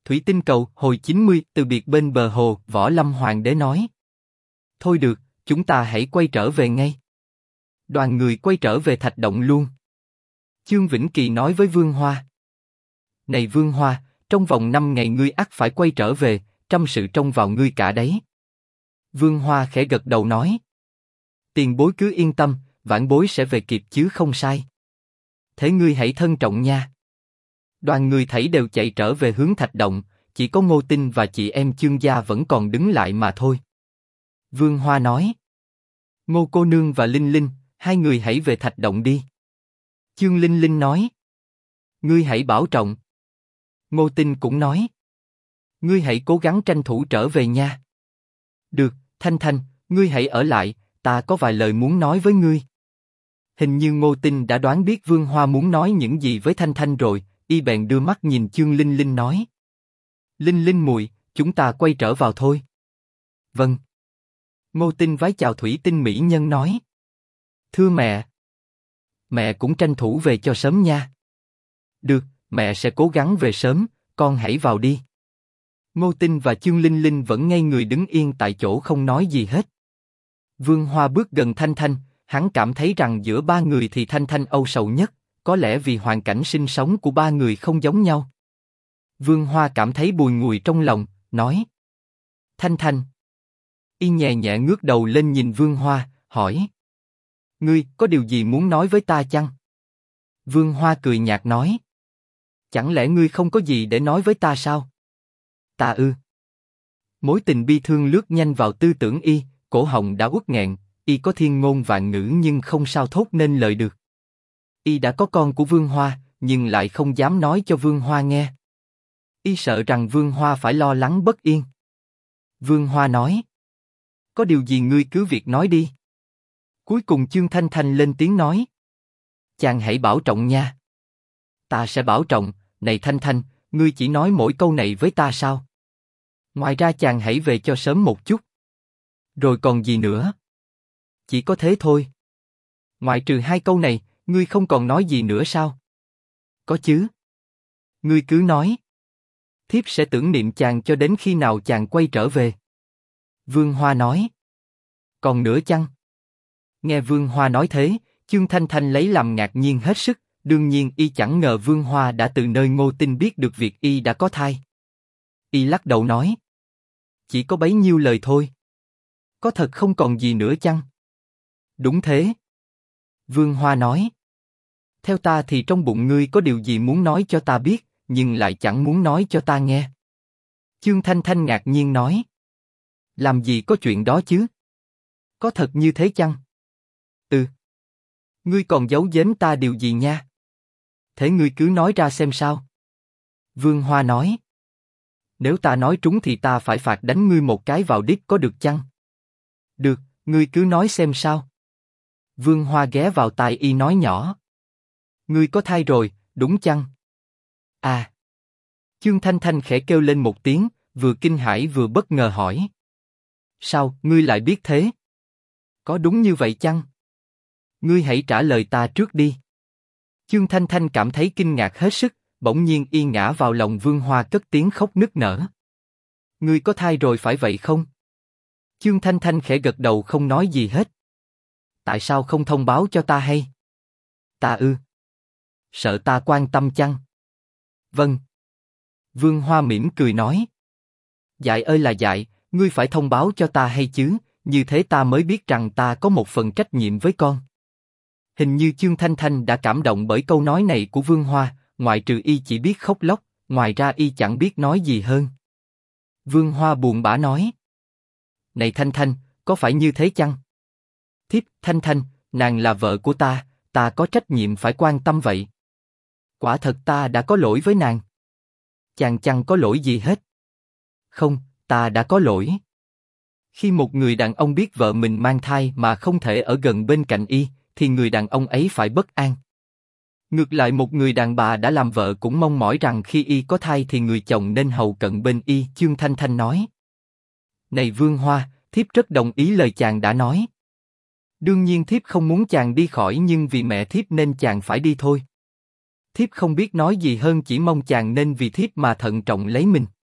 Thủy Tinh Cầu, hồi 90, từ biệt bên bờ hồ, Võ Lâm Hoàng đế nói. Thôi được, chúng ta hãy quay trở về ngay. Đoàn người quay trở về Thạch Động luôn. Chương Vĩnh Kỳ nói với Vương Hoa. Này Vương Hoa, trong vòng 5 ngày ngươi ắt phải quay trở về, trăm sự trông vào ngươi cả đấy. Vương Hoa khẽ gật đầu nói. Tiền bối cứ yên tâm, vãn bối sẽ về kịp chứ không sai. Thế ngươi hãy thân trọng nha. Đoàn người thảy đều chạy trở về hướng Thạch Động, chỉ có Ngô Tinh và chị em Chương gia vẫn còn đứng lại mà thôi. Vương Hoa nói. Ngô cô nương và Linh Linh, hai người hãy về Thạch Động đi. Chương Linh Linh nói. Ngươi hãy bảo trọng. Ngô Tinh cũng nói. Ngươi hãy cố gắng tranh thủ trở về nha. Được, Thanh Thanh, ngươi hãy ở lại, ta có vài lời muốn nói với ngươi. Hình như Ngô Tinh đã đoán biết Vương Hoa muốn nói những gì với Thanh Thanh rồi, y bèn đưa mắt nhìn Chương Linh Linh nói. Linh Linh muội, chúng ta quay trở vào thôi. Vâng. Ngô Tinh vái chào Thủy Tinh mỹ nhân nói. Thưa mẹ. Mẹ cũng tranh thủ về cho sớm nha. Được, mẹ sẽ cố gắng về sớm, con hãy vào đi. Ngô Tinh và Chương Linh Linh vẫn ngây người đứng yên tại chỗ không nói gì hết. Vương Hoa bước gần Thanh Thanh, hắn cảm thấy rằng giữa ba người thì Thanh Thanh âu sầu nhất, có lẽ vì hoàn cảnh sinh sống của ba người không giống nhau. Vương Hoa cảm thấy bùi ngùi trong lòng, nói. Thanh Thanh. Y nhẹ nhẹ ngước đầu lên nhìn Vương Hoa, hỏi. Ngươi có điều gì muốn nói với ta chăng? Vương Hoa cười nhạt nói. Chẳng lẽ ngươi không có gì để nói với ta sao? Ta ư? Mối tình bi thương lướt nhanh vào tư tưởng y, cổ họng đã uất nghẹn, y có thiên ngôn vạn ngữ nhưng không sao thốt nên lời được. Y đã có con của Vương Hoa, nhưng lại không dám nói cho Vương Hoa nghe. Y sợ rằng Vương Hoa phải lo lắng bất yên. Vương Hoa nói. Có điều gì ngươi cứ việc nói đi. Cuối cùng Chương Thanh Thanh lên tiếng nói. Chàng hãy bảo trọng nha. Ta sẽ bảo trọng, này Thanh Thanh, ngươi chỉ nói mỗi câu này với ta sao? Ngoài ra chàng hãy về cho sớm một chút. Rồi còn gì nữa? Chỉ có thế thôi. Ngoại trừ hai câu này, ngươi không còn nói gì nữa sao? Có chứ. Ngươi cứ nói. Thiếp sẽ tưởng niệm chàng cho đến khi nào chàng quay trở về. Vương Hoa nói. Còn nữa chăng? Nghe Vương Hoa nói thế, Chương Thanh Thanh lấy làm ngạc nhiên hết sức, đương nhiên y chẳng ngờ Vương Hoa đã từ nơi Ngô Tinh biết được việc y đã có thai. Y lắc đầu nói. Chỉ có bấy nhiêu lời thôi. Có thật không còn gì nữa chăng? Đúng thế. Vương Hoa nói. Theo ta thì trong bụng ngươi có điều gì muốn nói cho ta biết, nhưng lại chẳng muốn nói cho ta nghe. Chương Thanh Thanh ngạc nhiên nói. Làm gì có chuyện đó chứ? Có thật như thế chăng? Ừ. Ngươi còn giấu giếm ta điều gì nha? Thế ngươi cứ nói ra xem sao. Vương Hoa nói. Nếu ta nói trúng thì ta phải phạt đánh ngươi một cái vào đít có được chăng? Được, ngươi cứ nói xem sao. Vương Hoa ghé vào tai y nói nhỏ. Ngươi có thai rồi, đúng chăng? À. Chương Thanh Thanh khẽ kêu lên một tiếng, vừa kinh hãi vừa bất ngờ hỏi. Sao, ngươi lại biết thế? Có đúng như vậy chăng? Ngươi hãy trả lời ta trước đi. Chương Thanh Thanh cảm thấy kinh ngạc hết sức, bỗng nhiên y ngã vào lòng Vương Hoa cất tiếng khóc nức nở. Ngươi có thai rồi phải vậy không? Chương Thanh Thanh khẽ gật đầu không nói gì hết. Tại sao không thông báo cho ta hay? Ta ư? Sợ ta quan tâm chăng? Vâng. Vương Hoa mỉm cười nói. Dại ơi là dại, ngươi phải thông báo cho ta hay chứ, như thế ta mới biết rằng ta có một phần trách nhiệm với con. Hình như Chương Thanh Thanh đã cảm động bởi câu nói này của Vương Hoa, ngoại trừ y chỉ biết khóc lóc, ngoài ra y chẳng biết nói gì hơn. Vương Hoa buồn bã nói. Này Thanh Thanh, có phải như thế chăng? Thiếp, Thanh Thanh, nàng là vợ của ta có trách nhiệm phải quan tâm vậy. Quả thật ta đã có lỗi với nàng. Chàng chẳng có lỗi gì hết. Không, ta đã có lỗi. Khi một người đàn ông biết vợ mình mang thai mà không thể ở gần bên cạnh y, thì người đàn ông ấy phải bất an. Ngược lại một người đàn bà đã làm vợ cũng mong mỏi rằng khi y có thai thì người chồng nên hầu cận bên y, Chương Thanh Thanh nói. Này Vương Hoa, thiếp rất đồng ý lời chàng đã nói. Đương nhiên thiếp không muốn chàng đi khỏi nhưng vì mẹ thiếp nên chàng phải đi thôi. Thiếp không biết nói gì hơn chỉ mong chàng nên vì thiếp mà thận trọng lấy mình.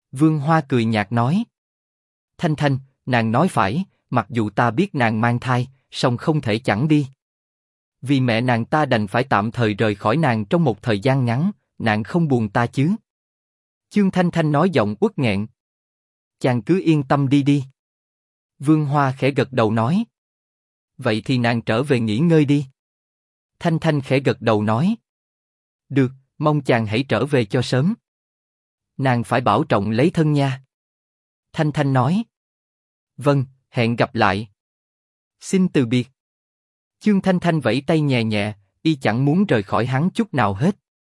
Vương Hoa cười nhạt nói. Thanh Thanh, nàng nói phải, mặc dù ta biết nàng mang thai, song không thể chẳng đi. Vì mẹ nàng ta đành phải tạm thời rời khỏi nàng trong một thời gian ngắn, nàng không buồn ta chứ? Chương Thanh Thanh nói giọng uất nghẹn. Chàng cứ yên tâm đi đi. Vương Hoa khẽ gật đầu nói. Vậy thì nàng trở về nghỉ ngơi đi. Thanh Thanh khẽ gật đầu nói. Được, mong chàng hãy trở về cho sớm. Nàng phải bảo trọng lấy thân nha. Thanh Thanh nói. Vâng, hẹn gặp lại. Xin từ biệt. Chương Thanh Thanh vẫy tay nhẹ nhẹ, y chẳng muốn rời khỏi hắn chút nào hết.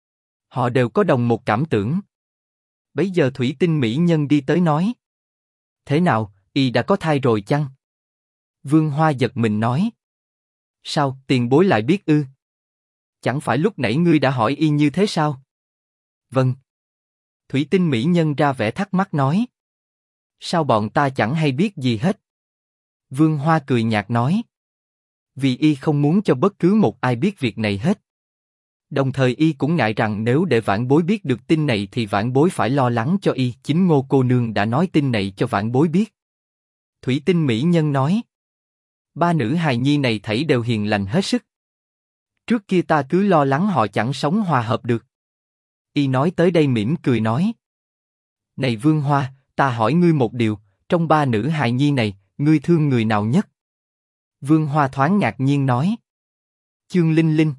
Họ đều có đồng một cảm tưởng. Bấy giờ thủy tinh mỹ nhân đi tới nói. Thế nào, y đã có thai rồi chăng? Vương Hoa giật mình nói. Sao, tiền bối lại biết ư? Chẳng phải lúc nãy ngươi đã hỏi y như thế sao? Vâng. Thủy tinh mỹ nhân ra vẻ thắc mắc nói. Sao bọn ta chẳng hay biết gì hết? Vương Hoa cười nhạt nói. Vì y không muốn cho bất cứ một ai biết việc này hết. Đồng thời y cũng ngại rằng nếu để vãn bối biết được tin này thì vãn bối phải lo lắng cho y. Chính Ngô cô nương đã nói tin này cho vãn bối biết. Thủy tinh mỹ nhân nói. Ba nữ hài nhi này thảy đều hiền lành hết sức. Trước kia ta cứ lo lắng họ chẳng sống hòa hợp được. Y nói tới đây mỉm cười nói. Này Vương Hoa, ta hỏi ngươi một điều, trong ba nữ hài nhi này, ngươi thương người nào nhất? Vương Hoa thoáng ngạc nhiên nói. Chương Linh Linh.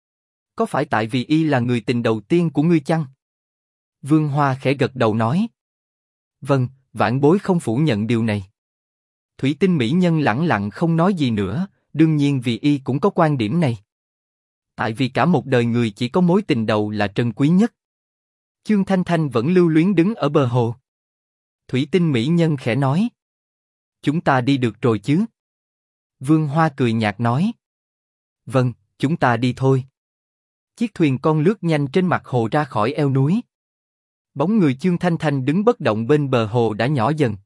Có phải tại vì y là người tình đầu tiên của ngươi chăng? Vương Hoa khẽ gật đầu nói. Vâng, vãn bối không phủ nhận điều này. Thủy tinh mỹ nhân lẳng lặng không nói gì nữa, đương nhiên vì y cũng có quan điểm này. Tại vì cả một đời người chỉ có mối tình đầu là trân quý nhất. Chương Thanh Thanh vẫn lưu luyến đứng ở bờ hồ. Thủy tinh mỹ nhân khẽ nói. Chúng ta đi được rồi chứ? Vương Hoa cười nhạt nói. Vâng, chúng ta đi thôi. Chiếc thuyền con lướt nhanh trên mặt hồ ra khỏi eo núi. Bóng người Chương Thanh Thanh đứng bất động bên bờ hồ đã nhỏ dần.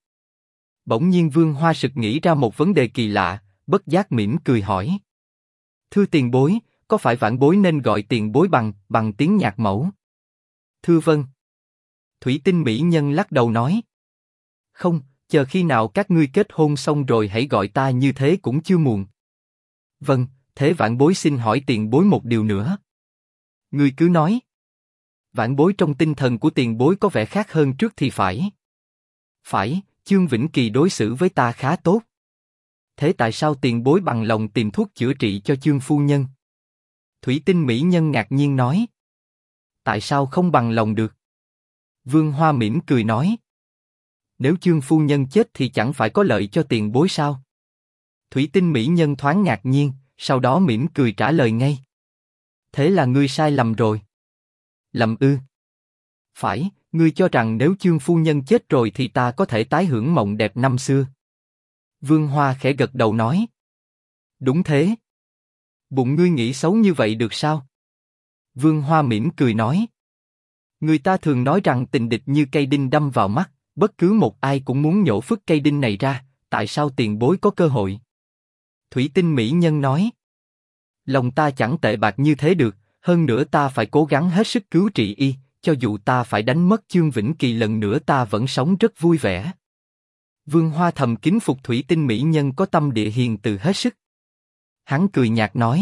Bỗng nhiên Vương Hoa sực nghĩ ra một vấn đề kỳ lạ, bất giác mỉm cười hỏi. Thưa tiền bối, có phải vãn bối nên gọi tiền bối bằng tiếng nhạc mẫu? Thưa vâng. Thủy tinh mỹ nhân lắc đầu nói. Không, chờ khi nào các ngươi kết hôn xong rồi hãy gọi ta như thế cũng chưa muộn. Vâng, thế vãn bối xin hỏi tiền bối một điều nữa. Ngươi cứ nói. Vãn bối trong tinh thần của tiền bối có vẻ khác hơn trước thì phải. Phải, Chương Vĩnh Kỳ đối xử với ta khá tốt. Thế tại sao tiền bối bằng lòng tìm thuốc chữa trị cho Chương phu nhân? Thủy tinh mỹ nhân ngạc nhiên nói. Tại sao không bằng lòng được? Vương Hoa mỉm cười nói. Nếu Chương phu nhân chết thì chẳng phải có lợi cho tiền bối sao? Thủy tinh mỹ nhân thoáng ngạc nhiên, sau đó mỉm cười trả lời ngay. Thế là ngươi sai lầm rồi. Lầm ư? Phải, ngươi cho rằng nếu Chương phu nhân chết rồi thì ta có thể tái hưởng mộng đẹp năm xưa. Vương Hoa khẽ gật đầu nói. Đúng thế. Bụng ngươi nghĩ xấu như vậy được sao? Vương Hoa mỉm cười nói. Người ta thường nói rằng tình địch như cây đinh đâm vào mắt, bất cứ một ai cũng muốn nhổ phứt cây đinh này ra, tại sao tiền bối có cơ hội? Thủy tinh mỹ nhân nói. Lòng ta chẳng tệ bạc như thế được, hơn nữa ta phải cố gắng hết sức cứu trị y, cho dù ta phải đánh mất Chương Vĩnh Kỳ lần nữa ta vẫn sống rất vui vẻ. Vương Hoa thầm kính phục thủy tinh mỹ nhân có tâm địa hiền từ hết sức. Hắn cười nhạt nói.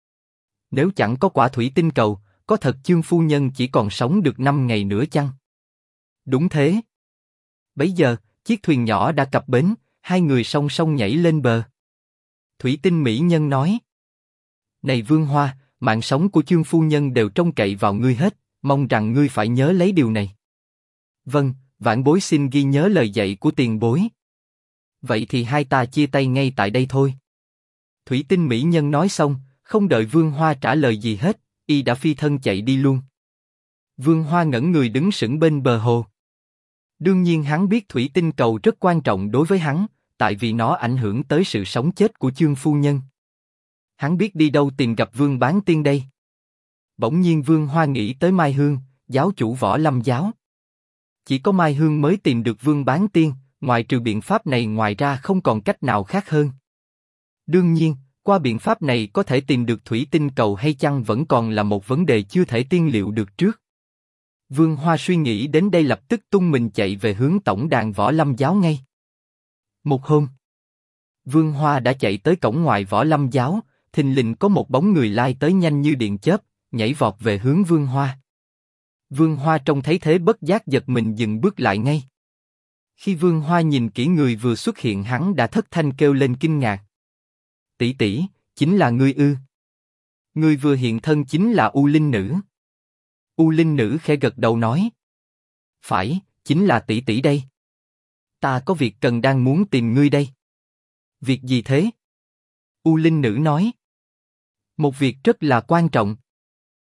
Nếu chẳng có quả thủy tinh cầu, có thật Chương phu nhân chỉ còn sống được 5 ngày nữa chăng? Đúng thế. Bấy giờ, chiếc thuyền nhỏ đã cập bến, hai người song song nhảy lên bờ. Thủy tinh mỹ nhân nói. Này Vương Hoa, mạng sống của Chương phu nhân đều trông cậy vào ngươi hết, mong rằng ngươi phải nhớ lấy điều này. Vâng, vãn bối xin ghi nhớ lời dạy của tiền bối. Vậy thì hai ta chia tay ngay tại đây thôi. Thủy tinh mỹ nhân nói xong, không đợi Vương Hoa trả lời gì hết, y đã phi thân chạy đi luôn. Vương Hoa ngẩn người đứng sững bên bờ hồ. Đương nhiên hắn biết thủy tinh cầu rất quan trọng đối với hắn, tại vì nó ảnh hưởng tới sự sống chết của Chương phu nhân. Hắn biết đi đâu tìm gặp Vương Bán Tiên đây. Bỗng nhiên Vương Hoa nghĩ tới Mai Hương, giáo chủ Võ Lâm giáo. Chỉ có Mai Hương mới tìm được Vương Bán Tiên, ngoài trừ biện pháp này ngoài ra không còn cách nào khác hơn. Đương nhiên, qua biện pháp này có thể tìm được thủy tinh cầu hay chăng vẫn còn là một vấn đề chưa thể tiên liệu được trước. Vương Hoa suy nghĩ đến đây lập tức tung mình chạy về hướng tổng đàn Võ Lâm giáo ngay. Một hôm, Vương Hoa đã chạy tới cổng ngoài Võ Lâm giáo, thình lình có một bóng người lai tới nhanh như điện chớp, nhảy vọt về hướng Vương Hoa. Vương Hoa trông thấy thế bất giác giật mình dừng bước lại ngay. Khi Vương Hoa nhìn kỹ người vừa xuất hiện hắn đã thất thanh kêu lên kinh ngạc. Tỷ tỷ, chính là ngươi ư? Người vừa hiện thân chính là U Linh Nữ. U Linh Nữ khẽ gật đầu nói. Phải, chính là tỷ tỷ đây. Ta có việc cần đang muốn tìm ngươi đây. Việc gì thế? U Linh Nữ nói. Một việc rất là quan trọng.